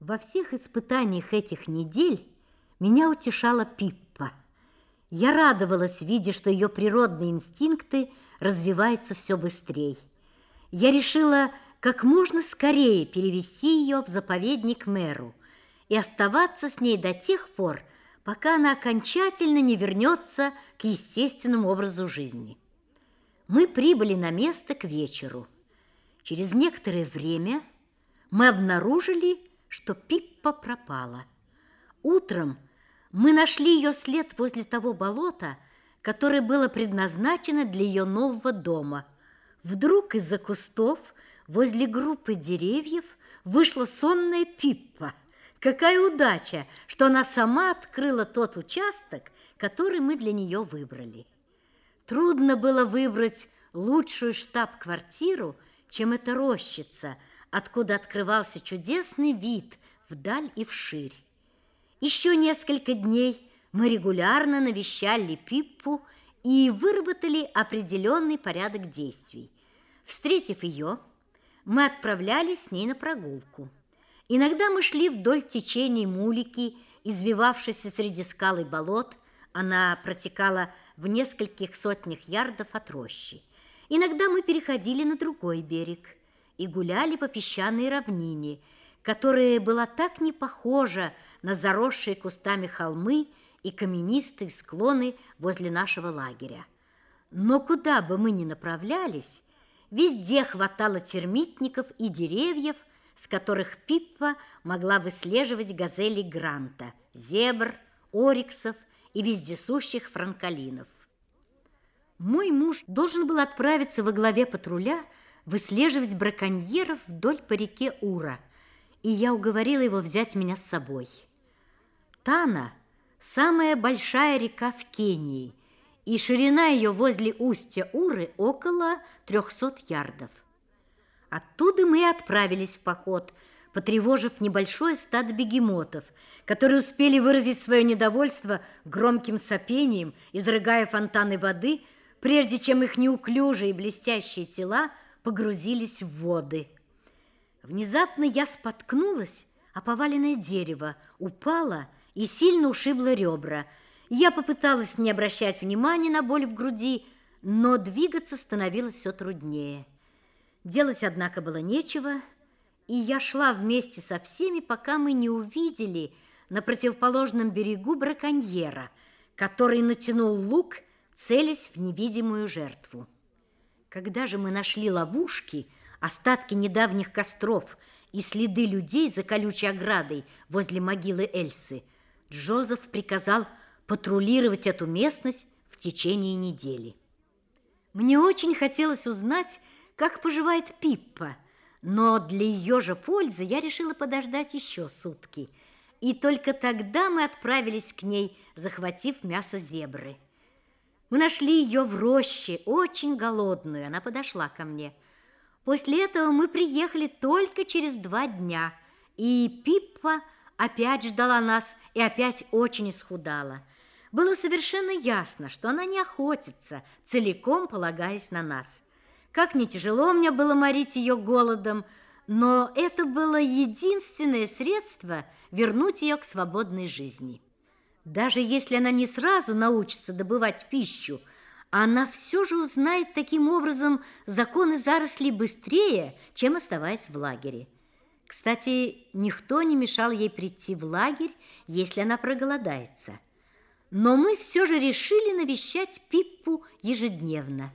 Во всех испытаниях этих недель меня утешала Пиппа. Я радовалась, видя, что ее природные инстинкты развиваются все быстрее. Я решила как можно скорее перевести ее в заповедник Мэру и оставаться с ней до тех пор, пока она окончательно не вернется к естественному образу жизни. Мы прибыли на место к вечеру. Через некоторое время мы обнаружили, что Пиппа пропала. Утром мы нашли ее след возле того болота, которое было предназначено для ее нового дома. Вдруг из-за кустов возле группы деревьев вышла сонная Пиппа. Какая удача, что она сама открыла тот участок, который мы для нее выбрали. Трудно было выбрать лучшую штаб-квартиру, чем эта рощица, откуда открывался чудесный вид вдаль и вширь. Еще несколько дней мы регулярно навещали Пиппу и выработали определенный порядок действий. Встретив ее, мы отправлялись с ней на прогулку. Иногда мы шли вдоль течений Мулики, извивавшейся среди скал и болот. Она протекала в нескольких сотнях ярдов от рощи. Иногда мы переходили на другой берег и гуляли по песчаной равнине, которая была так не похожа на заросшие кустами холмы и каменистые склоны возле нашего лагеря. Но куда бы мы ни направлялись, везде хватало термитников и деревьев, с которых Пиппа могла выслеживать газелей Гранта, зебр, ориксов и вездесущих франколинов. Мой муж должен был отправиться во главе патруля выслеживать браконьеров вдоль по реке Ура, и я уговорила его взять меня с собой. Тана – самая большая река в Кении, и ширина ее возле устья Уры около 300 ярдов. Оттуда мы и отправились в поход, потревожив небольшое стадо бегемотов, которые успели выразить свое недовольство громким сопением, изрыгая фонтаны воды, прежде чем их неуклюжие и блестящие тела погрузились в воды. Внезапно я споткнулась о поваленное дерево, упала и сильно ушибла ребра. Я попыталась не обращать внимания на боль в груди, но двигаться становилось все труднее. Делать, однако, было нечего, и я шла вместе со всеми, пока мы не увидели на противоположном берегу браконьера, который натянул лук, целясь в невидимую жертву. Когда же мы нашли ловушки, остатки недавних костров и следы людей за колючей оградой возле могилы Эльсы, Джозеф приказал патрулировать эту местность в течение недели. Мне очень хотелось узнать, как поживает Пиппа, но для ее же пользы я решила подождать еще сутки, и только тогда мы отправились к ней, захватив мясо зебры. Мы нашли ее в роще, очень голодную, она подошла ко мне. После этого мы приехали только через 2 дня, и Пиппа опять ждала нас и опять очень исхудала. Было совершенно ясно, что она не охотится, целиком полагаясь на нас. Как не тяжело мне было морить ее голодом, но это было единственное средство вернуть ее к свободной жизни. Даже если она не сразу научится добывать пищу, она все же узнает таким образом законы зарослей быстрее, чем оставаясь в лагере. Кстати, никто не мешал ей прийти в лагерь, если она проголодается. Но мы все же решили навещать Пиппу ежедневно.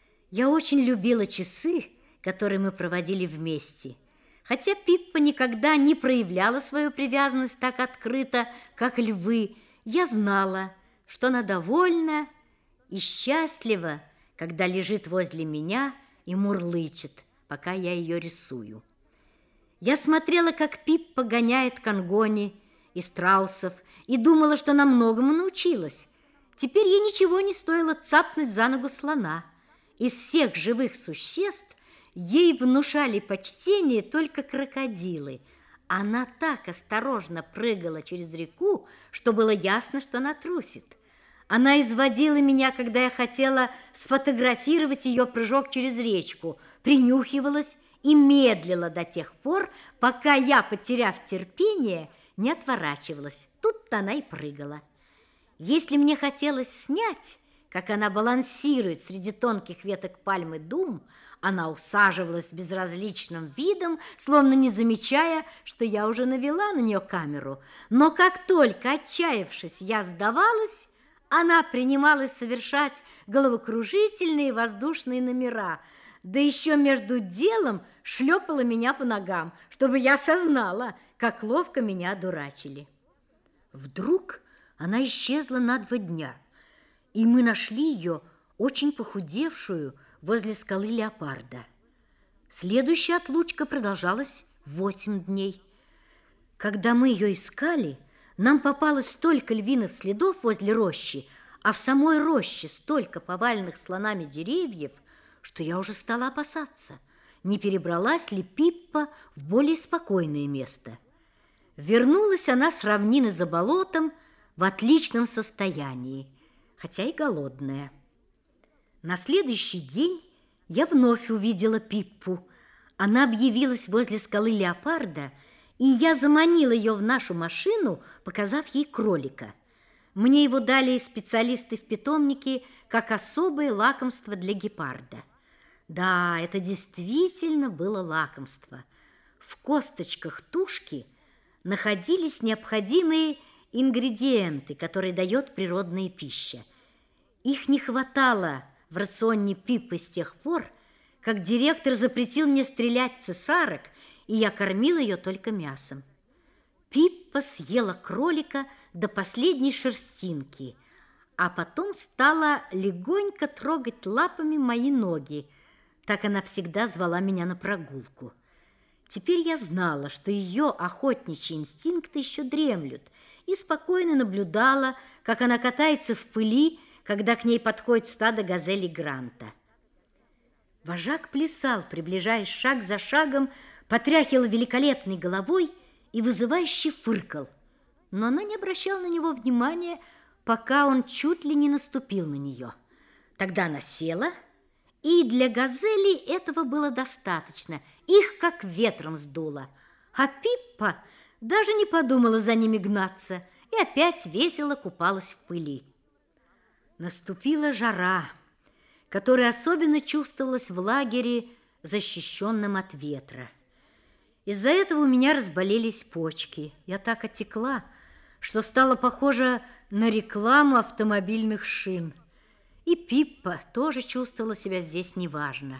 Я очень любила часы, которые мы проводили вместе. Хотя Пиппа никогда не проявляла свою привязанность так открыто, как львы, я знала, что она довольна и счастлива, когда лежит возле меня и мурлычет, пока я ее рисую. Я смотрела, как Пиппа гоняет конгони и страусов, и думала, что она многому научилась. Теперь ей ничего не стоило цапнуть за ногу слона. Из всех живых существ ей внушали почтение только крокодилы. Она так осторожно прыгала через реку, что было ясно, что она трусит. Она изводила меня, когда я хотела сфотографировать ее прыжок через речку, принюхивалась и медлила до тех пор, пока я, потеряв терпение, не отворачивалась. Тут-то она и прыгала. Если мне хотелось снять, как она балансирует среди тонких веток пальмы дум, она усаживалась с безразличным видом, словно не замечая, что я уже навела на нее камеру. Но как только, отчаявшись, я сдавалась, она принималась совершать головокружительные воздушные номера, да еще между делом шлепала меня по ногам, чтобы я осознала, как ловко меня одурачили. Вдруг она исчезла на 2 дня, и мы нашли ее очень похудевшую возле скалы Леопарда. Следующая отлучка продолжалась 8 дней. Когда мы ее искали, нам попалось столько львиных следов возле рощи, а в самой роще столько поваленных слонами деревьев, что я уже стала опасаться, не перебралась ли Пиппа в более спокойное место. Вернулась она с равнины за болотом в отличном состоянии, хотя и голодная. На следующий день я вновь увидела Пиппу. Она объявилась возле скалы Леопарда, и я заманила ее в нашу машину, показав ей кролика. Мне его дали специалисты в питомнике как особое лакомство для гепарда. Да, это действительно было лакомство. В косточках тушки находились необходимые ингредиенты, которые дает природная пища. Их не хватало в рационе Пиппы с тех пор, как директор запретил мне стрелять цесарок, и я кормила ее только мясом. Пиппа съела кролика до последней шерстинки, а потом стала легонько трогать лапами мои ноги. Так она всегда звала меня на прогулку. Теперь я знала, что ее охотничьи инстинкты еще дремлют, и спокойно наблюдала, как она катается в пыли, когда к ней подходит стадо газелей Гранта. Вожак плясал, приближаясь шаг за шагом, потряхивал великолепной головой и вызывающе фыркал. Но она не обращала на него внимания, пока он чуть ли не наступил на нее. Тогда она села, и для газелей этого было достаточно. Их как ветром сдуло. А Пиппа даже не подумала за ними гнаться и опять весело купалась в пыли. Наступила жара, которая особенно чувствовалась в лагере, защищенном от ветра. Из-за этого у меня разболелись почки. Я так отекла, что стала похожа на рекламу автомобильных шин. И Пиппа тоже чувствовала себя здесь неважно.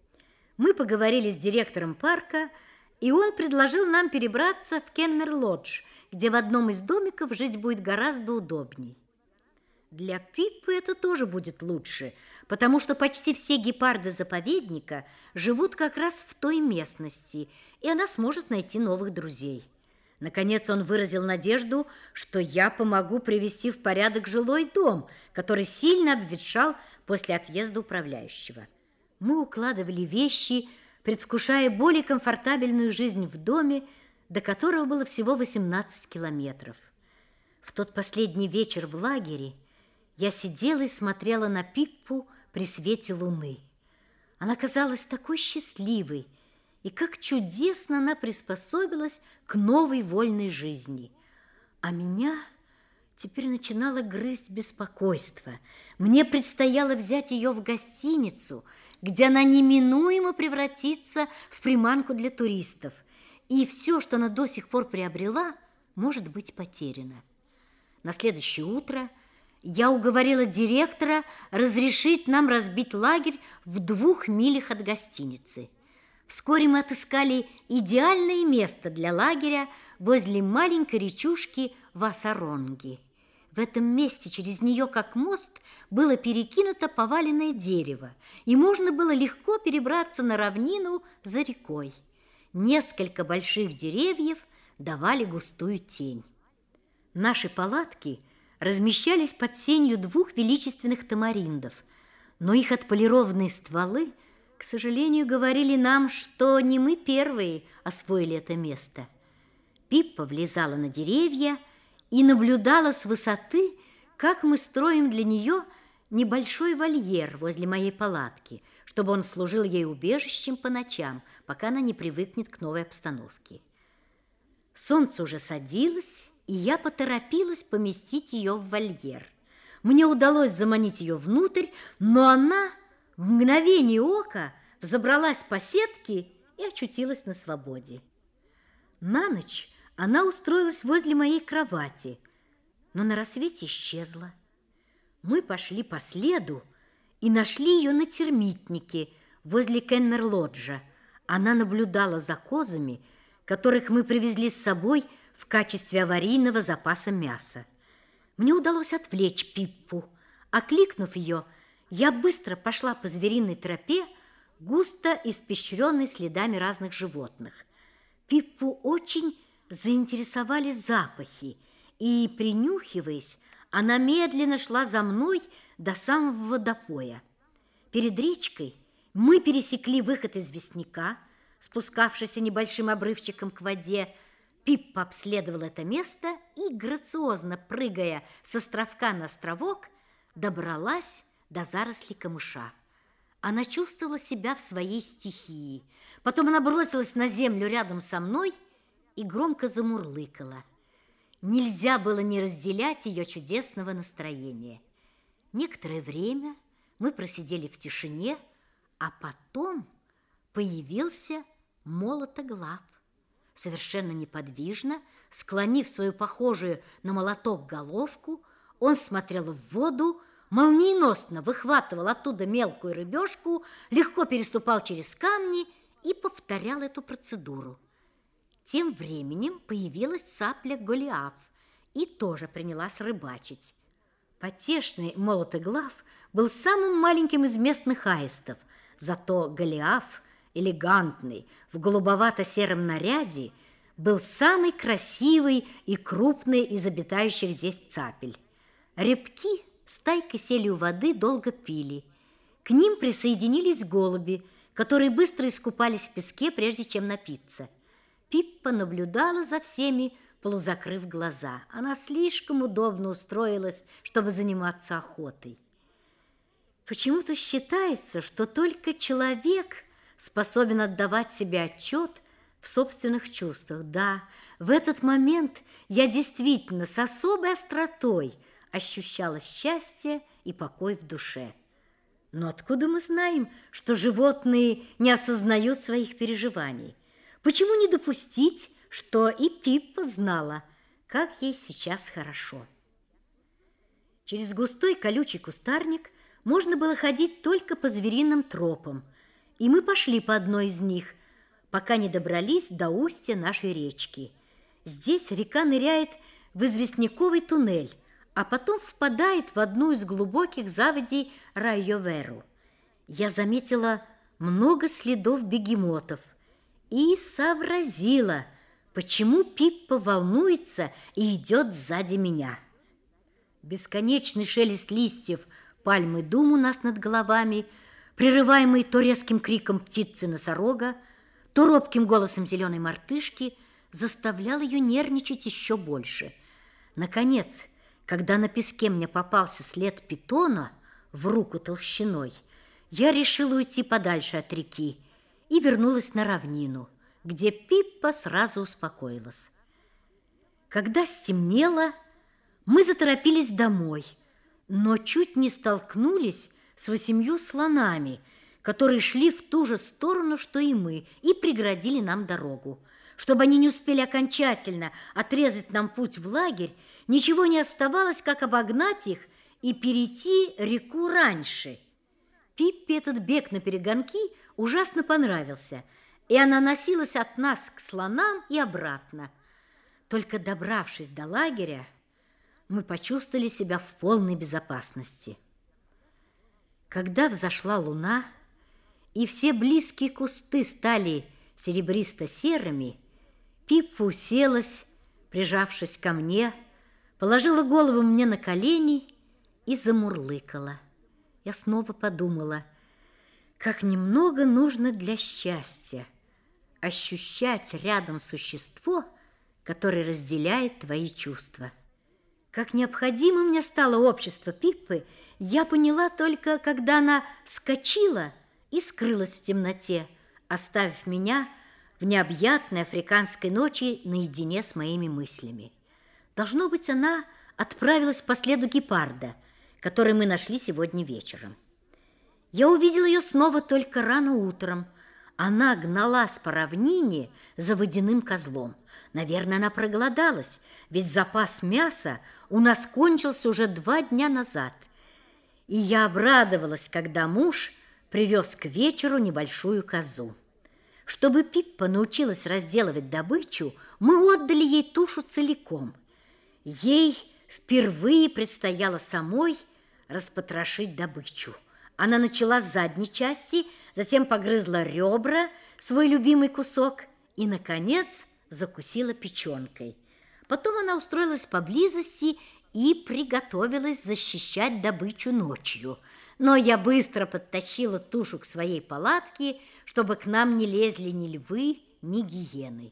Мы поговорили с директором парка, и он предложил нам перебраться в Кенмер-Лодж, где в одном из домиков жить будет гораздо удобней. Для Пиппы это тоже будет лучше, потому что почти все гепарды заповедника живут как раз в той местности, и она сможет найти новых друзей. Наконец он выразил надежду, что я помогу привести в порядок жилой дом, который сильно обветшал после отъезда управляющего. Мы укладывали вещи, предвкушая более комфортабельную жизнь в доме, до которого было всего 18 километров. В тот последний вечер в лагере я сидела и смотрела на Пиппу при свете луны. Она казалась такой счастливой, и как чудесно она приспособилась к новой вольной жизни. А меня теперь начинало грызть беспокойство. Мне предстояло взять ее в гостиницу, где она неминуемо превратится в приманку для туристов, и все, что она до сих пор приобрела, может быть потеряно. На следующее утро я уговорила директора разрешить нам разбить лагерь в 2 милях от гостиницы. Вскоре мы отыскали идеальное место для лагеря возле маленькой речушки Васаронги. В этом месте через нее, как мост, было перекинуто поваленное дерево, и можно было легко перебраться на равнину за рекой. Несколько больших деревьев давали густую тень. Наши палатки размещались под сенью 2 величественных тамариндов, но их отполированные стволы, к сожалению, говорили нам, что не мы первые освоили это место. Пиппа влезала на деревья и наблюдала с высоты, как мы строим для нее небольшой вольер возле моей палатки, чтобы он служил ей убежищем по ночам, пока она не привыкнет к новой обстановке. Солнце уже садилось, и я поторопилась поместить ее в вольер. Мне удалось заманить ее внутрь, но она в мгновение ока взобралась по сетке и очутилась на свободе. На ночь она устроилась возле моей кровати, но на рассвете исчезла. Мы пошли по следу и нашли ее на термитнике возле Кенмер-лоджа. Она наблюдала за козами, которых мы привезли с собой в качестве аварийного запаса мяса. Мне удалось отвлечь Пиппу. Окликнув ее, я быстро пошла по звериной тропе, густо испещренной следами разных животных. Пиппу очень заинтересовали запахи, и, принюхиваясь, она медленно шла за мной до самого водопоя. Перед речкой мы пересекли выход известняка, спускавшийся небольшим обрывчиком к воде. Пиппа обследовала это место и, грациозно прыгая с островка на островок, добралась до зарослей камыша. Она чувствовала себя в своей стихии. Потом она бросилась на землю рядом со мной и громко замурлыкала. Нельзя было не разделять ее чудесного настроения. Некоторое время мы просидели в тишине, а потом появился Молотоглав. Совершенно неподвижно, склонив свою похожую на молоток головку, он смотрел в воду, молниеносно выхватывал оттуда мелкую рыбешку, легко переступал через камни и повторял эту процедуру. Тем временем появилась цапля Голиаф и тоже принялась рыбачить. Потешный Молотоглав был самым маленьким из местных аистов, зато Голиаф, элегантный, в голубовато-сером наряде, был самый красивый и крупный из обитающих здесь цапель. Рябки стайкой сели у воды, долго пили. К ним присоединились голуби, которые быстро искупались в песке, прежде чем напиться. Пиппа наблюдала за всеми, полузакрыв глаза. Она слишком удобно устроилась, чтобы заниматься охотой. Почему-то считается, что только человек способен отдавать себе отчет в собственных чувствах. Да, в этот момент я действительно с особой остротой ощущала счастье и покой в душе. Но откуда мы знаем, что животные не осознают своих переживаний? Почему не допустить, что и Пиппа знала, как ей сейчас хорошо? Через густой колючий кустарник можно было ходить только по звериным тропам, и мы пошли по одной из них, пока не добрались до устья нашей речки. Здесь река ныряет в известняковый туннель, а потом впадает в одну из глубоких заводей Райоверу. Я заметила много следов бегемотов и сообразила, почему Пиппа волнуется и идет сзади меня. Бесконечный шелест листьев пальмы дум у нас над головами, прерываемый то резким криком птицы-носорога, то робким голосом зеленой мартышки, заставлял ее нервничать еще больше. Наконец, когда на песке мне попался след питона в руку толщиной, я решила уйти подальше от реки и вернулась на равнину, где Пиппа сразу успокоилась. Когда стемнело, мы заторопились домой, но чуть не столкнулись с 8 слонами, которые шли в ту же сторону, что и мы, и преградили нам дорогу. Чтобы они не успели окончательно отрезать нам путь в лагерь, ничего не оставалось, как обогнать их и перейти реку раньше. Пиппе этот бег на перегонки ужасно понравился, и она носилась от нас к слонам и обратно. Только добравшись до лагеря, мы почувствовали себя в полной безопасности. Когда взошла луна, и все близкие кусты стали серебристо-серыми, Пиппа уселась, прижавшись ко мне, положила голову мне на колени и замурлыкала. Я снова подумала, как немного нужно для счастья ощущать рядом существо, которое разделяет твои чувства. Как необходимо мне стало общество Пиппы, я поняла только, когда она вскочила и скрылась в темноте, оставив меня в необъятной африканской ночи наедине с моими мыслями. Должно быть, она отправилась по следу гепарда, который мы нашли сегодня вечером. Я увидел ее снова только рано утром. Она гналась по равнине за водяным козлом. Наверное, она проголодалась, ведь запас мяса у нас кончился уже 2 дня назад. И я обрадовалась, когда муж привез к вечеру небольшую козу. Чтобы Пиппа научилась разделывать добычу, мы отдали ей тушу целиком. Ей впервые предстояло самой распотрошить добычу. Она начала с задней части, затем погрызла ребра, свой любимый кусок, и, наконец, закусила печенкой. Потом она устроилась поблизости и приготовилась защищать добычу ночью. Но я быстро подтащила тушу к своей палатке, чтобы к нам не лезли ни львы, ни гиены.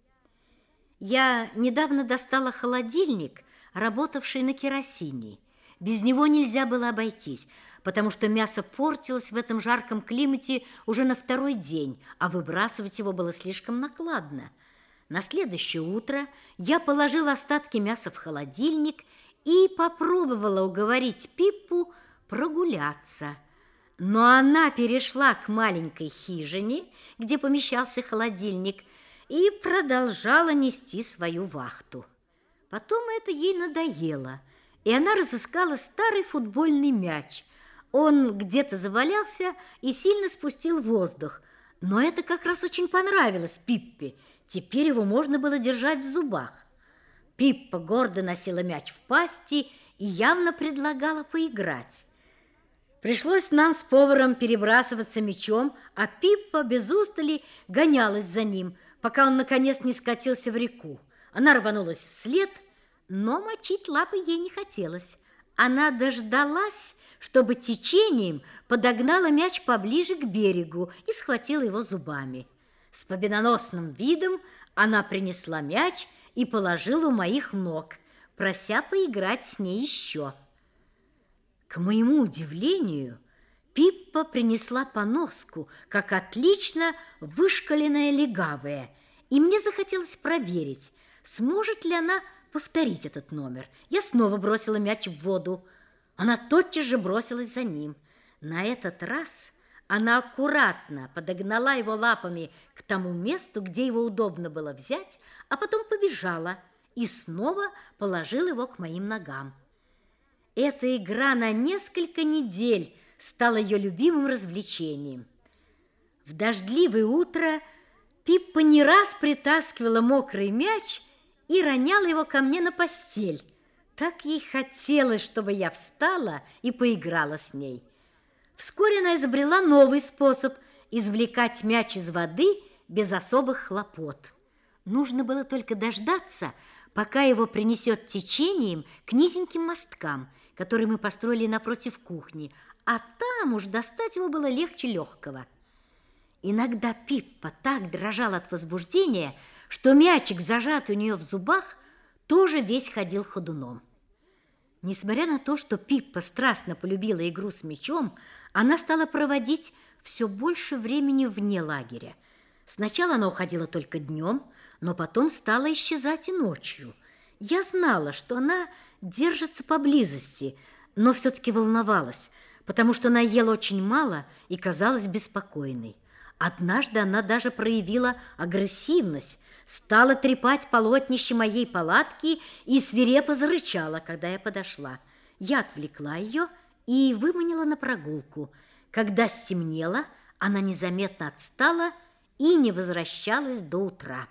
Я недавно достала холодильник, работавший на керосине. Без него нельзя было обойтись, потому что мясо портилось в этом жарком климате уже на 2-й день, а выбрасывать его было слишком накладно. На следующее утро я положила остатки мяса в холодильник и попробовала уговорить Пиппу прогуляться. Но она перешла к маленькой хижине, где помещался холодильник, и продолжала нести свою вахту. Потом это ей надоело, и она разыскала старый футбольный мяч. Он где-то завалялся и сильно спустил воздух, но это как раз очень понравилось Пиппе. Теперь его можно было держать в зубах. Пиппа гордо носила мяч в пасти и явно предлагала поиграть. Пришлось нам с поваром перебрасываться мячом, а Пиппа без устали гонялась за ним, пока он, наконец, не скатился в реку. Она рванулась вслед, но мочить лапы ей не хотелось. Она дождалась, чтобы течением подогнала мяч поближе к берегу и схватила его зубами. С победоносным видом она принесла мяч и положила у моих ног, прося поиграть с ней еще. К моему удивлению, Пиппа принесла поноску, как отлично вышкаленная легавая, и мне захотелось проверить, сможет ли она повторить этот номер. Я снова бросила мяч в воду. Она тотчас же бросилась за ним. На этот раз она аккуратно подогнала его лапами к тому месту, где его удобно было взять, а потом побежала и снова положила его к моим ногам. Эта игра на несколько недель стала ее любимым развлечением. В дождливое утро Пиппа не раз притаскивала мокрый мяч и роняла его ко мне на постель. Так ей хотелось, чтобы я встала и поиграла с ней. Вскоре она изобрела новый способ извлекать мяч из воды без особых хлопот. Нужно было только дождаться, пока его принесет течением к низеньким мосткам, которые мы построили напротив кухни, а там уж достать его было легче легкого. Иногда Пиппа так дрожала от возбуждения, что мячик, зажатый у нее в зубах, тоже весь ходил ходуном. Несмотря на то, что Пиппа страстно полюбила игру с мячом, она стала проводить все больше времени вне лагеря. Сначала она уходила только днем, но потом стала исчезать и ночью. Я знала, что она держится поблизости, но все-таки волновалась, потому что она ела очень мало и казалась беспокойной. Однажды она даже проявила агрессивность, стала трепать полотнище моей палатки и свирепо зарычала, когда я подошла. Я отвлекла ее и выманила на прогулку. Когда стемнело, она незаметно отстала и не возвращалась до утра.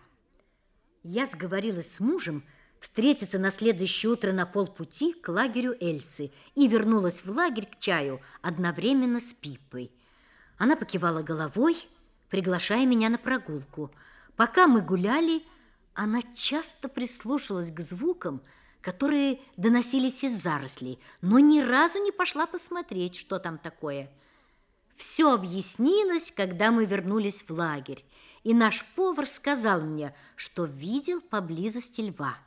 Я сговорилась с мужем встретиться на следующее утро на полпути к лагерю Эльсы и вернулась в лагерь к чаю одновременно с Пиппой. Она покивала головой, приглашая меня на прогулку. Пока мы гуляли, она часто прислушалась к звукам, которые доносились из зарослей, но ни разу не пошла посмотреть, что там такое. Все объяснилось, когда мы вернулись в лагерь, и наш повар сказал мне, что видел поблизости льва.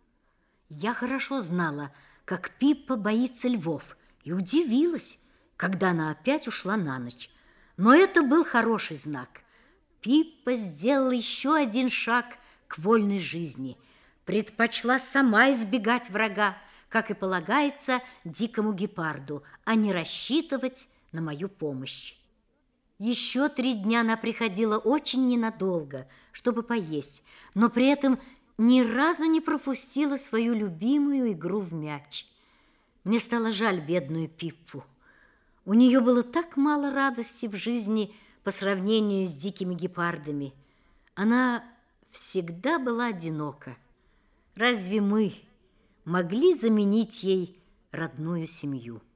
Я хорошо знала, как Пиппа боится львов, и удивилась, когда она опять ушла на ночь. Но это был хороший знак. Пиппа сделала еще один шаг к вольной жизни, предпочла сама избегать врага, как и полагается дикому гепарду, а не рассчитывать на мою помощь. Еще 3 дня она приходила очень ненадолго, чтобы поесть, но при этом ни разу не пропустила свою любимую игру в мяч. Мне стало жаль бедную Пиппу. У нее было так мало радости в жизни по сравнению с дикими гепардами. Она всегда была одинока. Разве мы могли заменить ей родную семью?